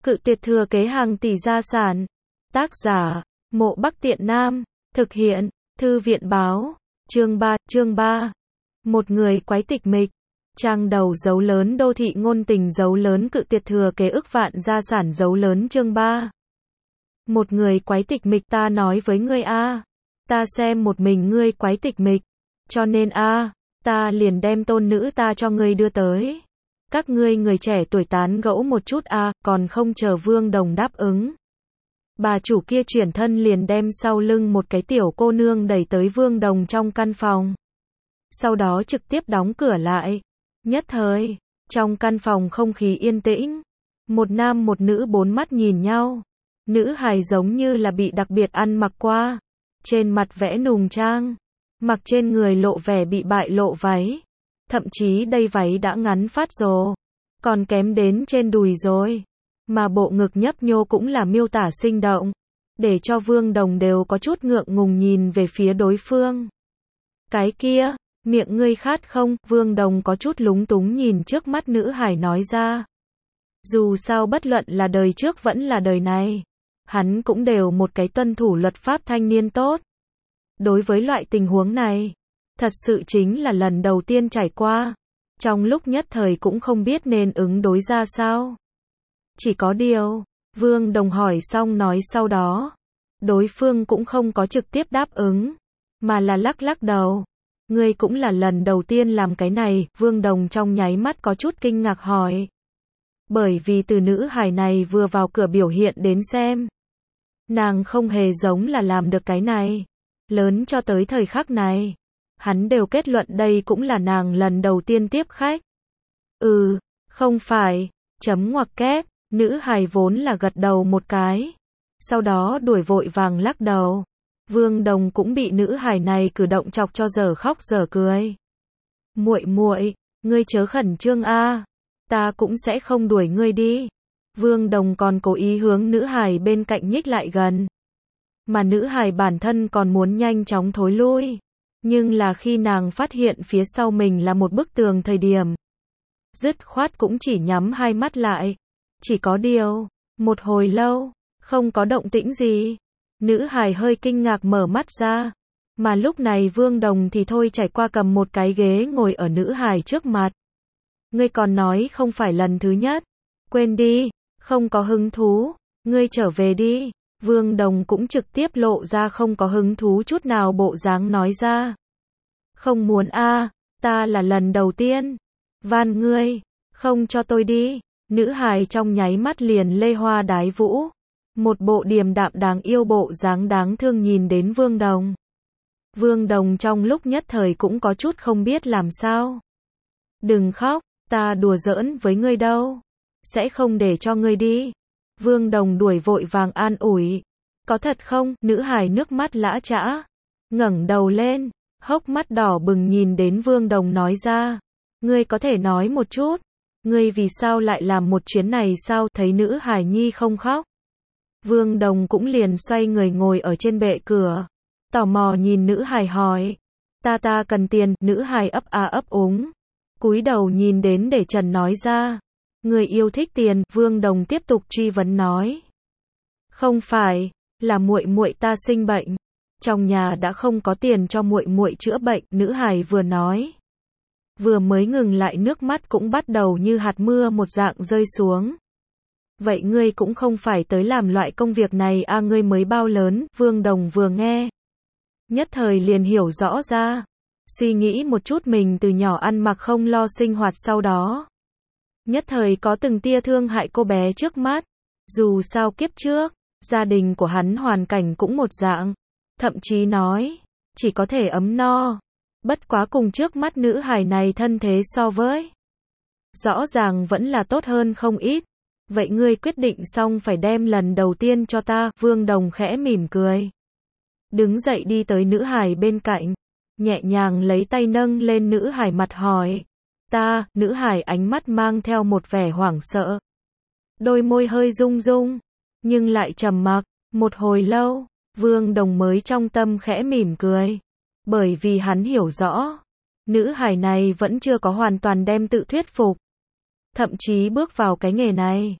Cự tuyệt thừa kế hàng tỷ gia sản. Tác giả, Mộ Bắc Tiện Nam. Thực hiện, Thư viện báo. Chương 3. Một người quái tịch mịch. Trang đầu dấu lớn đô thị ngôn tình dấu lớn cự tuyệt thừa kế ức vạn gia sản dấu lớn chương 3. Một người quái tịch mịch ta nói với ngươi a, ta xem một mình ngươi quái tịch mịch, cho nên a, ta liền đem tôn nữ ta cho ngươi đưa tới. Các ngươi người trẻ tuổi tán gẫu một chút a, còn không chờ Vương Đồng đáp ứng. Bà chủ kia chuyển thân liền đem sau lưng một cái tiểu cô nương đẩy tới Vương Đồng trong căn phòng. Sau đó trực tiếp đóng cửa lại. Nhất thời, trong căn phòng không khí yên tĩnh. Một nam một nữ bốn mắt nhìn nhau. Nữ hài giống như là bị đặc biệt ăn mặc qua. Trên mặt vẽ nùng trang. Mặc trên người lộ vẻ bị bại lộ váy. Thậm chí đây váy đã ngắn phát rồ. Còn kém đến trên đùi rồi. Mà bộ ngực nhấp nhô cũng là miêu tả sinh động. Để cho Vương Đồng đều có chút ngượng ngùng nhìn về phía đối phương. Cái kia, miệng ngươi khát không? Vương Đồng có chút lúng túng nhìn trước mắt nữ hải nói ra. Dù sao bất luận là đời trước vẫn là đời này. Hắn cũng đều một cái tuân thủ luật pháp thanh niên tốt. Đối với loại tình huống này, thật sự chính là lần đầu tiên trải qua. Trong lúc nhất thời cũng không biết nên ứng đối ra sao. Chỉ có điều, Vương Đồng hỏi xong nói sau đó. Đối phương cũng không có trực tiếp đáp ứng, mà là lắc lắc đầu. Ngươi cũng là lần đầu tiên làm cái này, Vương Đồng trong nháy mắt có chút kinh ngạc hỏi. Bởi vì từ nữ hài này vừa vào cửa biểu hiện đến xem. Nàng không hề giống là làm được cái này. Lớn cho tới thời khắc này. Hắn đều kết luận đây cũng là nàng lần đầu tiên tiếp khách. Không phải, chấm ngoặc kép, nữ hài vốn là gật đầu một cái. Sau đó đuổi vội vàng lắc đầu. Vương Đồng cũng bị nữ hài này cử động chọc cho dở khóc dở cười. Muội muội, ngươi chớ khẩn trương a, ta cũng sẽ không đuổi ngươi đi. Vương Đồng còn cố ý hướng nữ hài bên cạnh nhích lại gần. Mà nữ hài bản thân còn muốn nhanh chóng thối lui. Nhưng là khi nàng phát hiện phía sau mình là một bức tường thời điểm. Dứt khoát cũng chỉ nhắm hai mắt lại. Chỉ có điều, một hồi lâu, không có động tĩnh gì. Nữ hài hơi kinh ngạc mở mắt ra. Mà lúc này Vương Đồng thì thôi trải qua cầm một cái ghế ngồi ở nữ hài trước mặt. Ngươi còn nói không phải lần thứ nhất. Quên đi, không có hứng thú. Ngươi trở về đi. Vương Đồng cũng trực tiếp lộ ra không có hứng thú chút nào bộ dáng nói ra. Không muốn a, ta là lần đầu tiên. Van ngươi, không cho tôi đi. Nữ hài trong nháy mắt liền lê hoa đái vũ. Một bộ điềm đạm đáng yêu bộ dáng đáng thương nhìn đến Vương Đồng. Vương Đồng trong lúc nhất thời cũng có chút không biết làm sao. Đừng khóc, ta đùa giỡn với ngươi đâu. Sẽ không để cho ngươi đi. Vương Đồng đuổi vội vàng an ủi. Có thật không? Nữ hài nước mắt lã chã. Ngẩng đầu lên, hốc mắt đỏ bừng nhìn đến Vương Đồng nói ra. Ngươi có thể nói một chút. Ngươi vì sao lại làm một chuyến này sao? Thấy nữ hài nhi không khóc. Vương Đồng cũng liền xoay người ngồi ở trên bệ cửa. Tò mò nhìn nữ hài hỏi. Ta cần tiền. Nữ hài ấp a ấp úng. Cúi đầu nhìn đến để Trần nói ra. Người yêu thích tiền. Vương Đồng tiếp tục truy vấn nói. Không phải, là muội muội ta sinh bệnh. Trong nhà đã không có tiền cho muội muội chữa bệnh. Nữ hài vừa nói. Vừa mới ngừng lại nước mắt cũng bắt đầu như hạt mưa một dạng rơi xuống. Vậy ngươi cũng không phải tới làm loại công việc này a, ngươi mới bao lớn? Vương Đồng vừa nghe. Nhất thời liền hiểu rõ ra. Suy nghĩ một chút mình từ nhỏ ăn mặc không lo sinh hoạt sau đó. Nhất thời có từng tia thương hại cô bé trước mắt. Dù sao kiếp trước, gia đình của hắn hoàn cảnh cũng một dạng. Thậm chí nói, chỉ có thể ấm no. Bất quá cùng trước mắt nữ hài này thân thế so với. Rõ ràng vẫn là tốt hơn không ít. Vậy ngươi quyết định xong phải đem lần đầu tiên cho ta. Vương Đồng khẽ mỉm cười. Đứng dậy đi tới nữ hài bên cạnh. Nhẹ nhàng lấy tay nâng lên nữ hài mặt hỏi. Nữ hài ánh mắt mang theo một vẻ hoảng sợ. Đôi môi hơi rung rung. Nhưng lại trầm mặc. Một hồi lâu, Vương Đồng mới trong tâm khẽ mỉm cười. Bởi vì hắn hiểu rõ. Nữ hài này vẫn chưa có hoàn toàn đem tự thuyết phục. Thậm chí bước vào cái nghề này.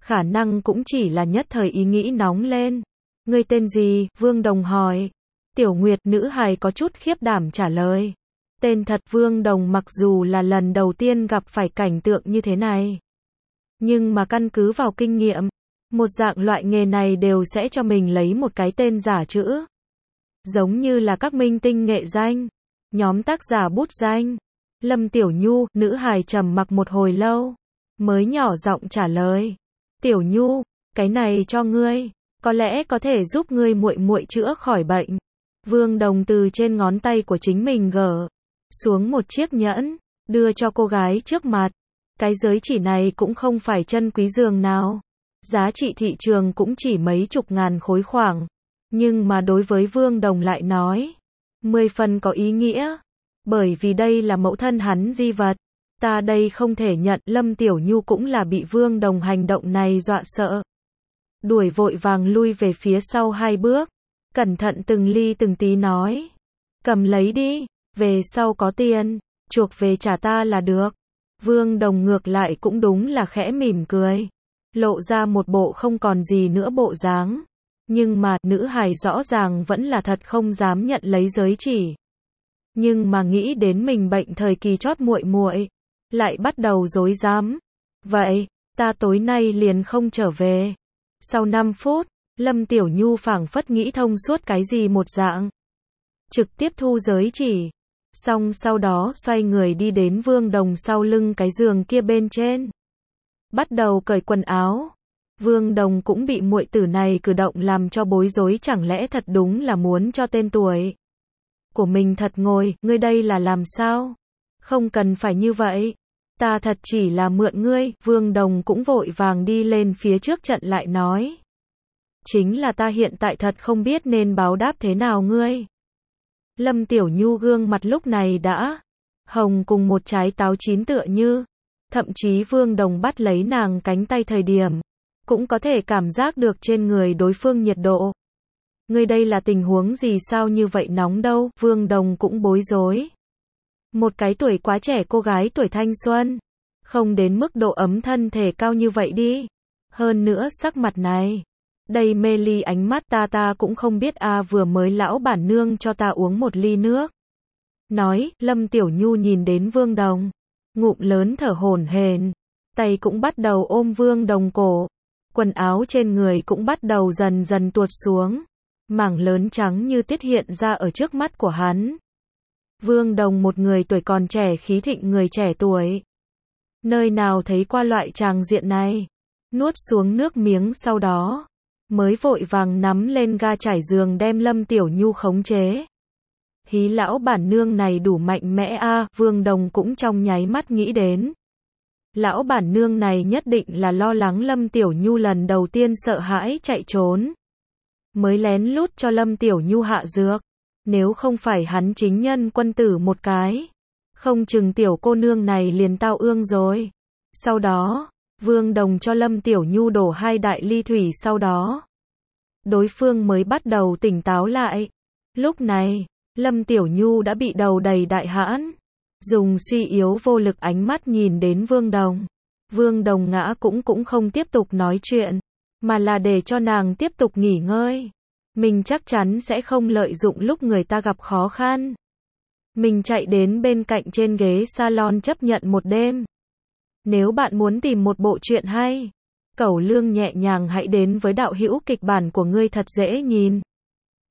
khả năng cũng chỉ là nhất thời ý nghĩ nóng lên. Ngươi tên gì? Vương Đồng hỏi. Tiểu Nguyệt, nữ hài có chút khiếp đảm trả lời. Tên thật. Vương Đồng mặc dù là lần đầu tiên gặp phải cảnh tượng như thế này, nhưng mà căn cứ vào kinh nghiệm, một dạng loại nghề này đều sẽ cho mình lấy một cái tên giả chữ. Giống như là các minh tinh nghệ danh, nhóm tác giả bút danh. Lâm Tiểu Nhu, nữ hài trầm mặc một hồi lâu, mới nhỏ giọng trả lời. Tiểu Nhu, cái này cho ngươi, có lẽ có thể giúp ngươi muội muội chữa khỏi bệnh. Vương Đồng từ trên ngón tay của chính mình gỡ xuống một chiếc nhẫn, đưa cho cô gái trước mặt. Cái giới chỉ này cũng không phải chân quý dường nào. Giá trị thị trường cũng chỉ mấy chục ngàn khối khoảng. Nhưng mà đối với Vương Đồng lại nói, 10 phần có ý nghĩa. Bởi vì đây là mẫu thân hắn di vật. Ta đây không thể nhận. Lâm Tiểu Nhu cũng là bị Vương Đồng hành động này dọa sợ. Đuổi vội vàng lui về phía sau 2 bước. Cẩn thận từng ly từng tí nói. Cầm lấy đi, về sau có tiền, chuộc về trả ta là được. Vương Đồng ngược lại cũng đúng là khẽ mỉm cười. Lộ ra một bộ không còn gì nữa bộ dáng. Nhưng mà, nữ hài rõ ràng vẫn là thật không dám nhận lấy giới chỉ. Nhưng mà nghĩ đến mình bệnh thời kỳ chót muội muội, lại bắt đầu rối rắm. Vậy, ta tối nay liền không trở về. Sau 5 phút, Lâm Tiểu Nhu phảng phất nghĩ thông suốt cái gì một dạng. Trực tiếp thu giới chỉ. Xong sau đó xoay người đi đến Vương Đồng sau lưng cái giường kia bên trên. Bắt đầu cởi quần áo. Vương Đồng cũng bị muội tử này cử động làm cho bối rối, chẳng lẽ thật đúng là muốn cho tên tuổi của mình thật ngồi. Ngươi đây là làm sao? Không cần phải như vậy. Ta thật chỉ là mượn ngươi. Vương Đồng cũng vội vàng đi lên phía trước chặn lại nói. Chính là ta hiện tại thật không biết nên báo đáp thế nào ngươi. Lâm Tiểu Nhu gương mặt lúc này đã hồng cùng một trái táo chín tựa như. Thậm chí Vương Đồng bắt lấy nàng cánh tay thời điểm, cũng có thể cảm giác được trên người đối phương nhiệt độ. Ngươi đây là tình huống gì, sao như vậy nóng đâu? Vương Đồng cũng bối rối. Một cái tuổi quá trẻ cô gái tuổi thanh xuân, không đến mức độ ấm thân thể cao như vậy đi. Hơn nữa sắc mặt này, đầy mê ly ánh mắt, ta cũng không biết vừa mới lão bản nương cho ta uống một ly nước. Nói, Lâm Tiểu Nhu nhìn đến Vương Đồng, ngụm lớn thở hổn hển, tay cũng bắt đầu ôm Vương Đồng cổ. Quần áo trên người cũng bắt đầu dần dần tuột xuống. Mảng lớn trắng như tiết hiện ra ở trước mắt của hắn. Vương Đồng một người tuổi còn trẻ, khí thịnh người trẻ tuổi. Nơi nào thấy qua loại tràng diện này. Nuốt xuống nước miếng sau đó, mới vội vàng nắm lên ga trải giường đem Lâm Tiểu Nhu khống chế. Hí lão bản nương này đủ mạnh mẽ Vương Đồng cũng trong nháy mắt nghĩ đến. Lão bản nương này nhất định là lo lắng Lâm Tiểu Nhu lần đầu tiên sợ hãi chạy trốn, mới lén lút cho Lâm Tiểu Nhu hạ dược. Nếu không phải hắn chính nhân quân tử một cái, không chừng tiểu cô nương này liền tao ương rồi. Sau đó, Vương Đồng cho Lâm Tiểu Nhu đổ 2 đại ly thủy, sau đó đối phương mới bắt đầu tỉnh táo lại. Lúc này, Lâm Tiểu Nhu đã bị đầu đầy đại hãn, dùng suy yếu vô lực ánh mắt nhìn đến Vương Đồng. Vương Đồng ngã cũng không tiếp tục nói chuyện, mà là để cho nàng tiếp tục nghỉ ngơi. Mình chắc chắn sẽ không lợi dụng lúc người ta gặp khó khăn. Mình chạy đến bên cạnh trên ghế salon chấp nhận một đêm. Nếu bạn muốn tìm một bộ truyện hay, cẩu lương nhẹ nhàng, hãy đến với đạo hữu kịch bản của ngươi thật dễ nhìn.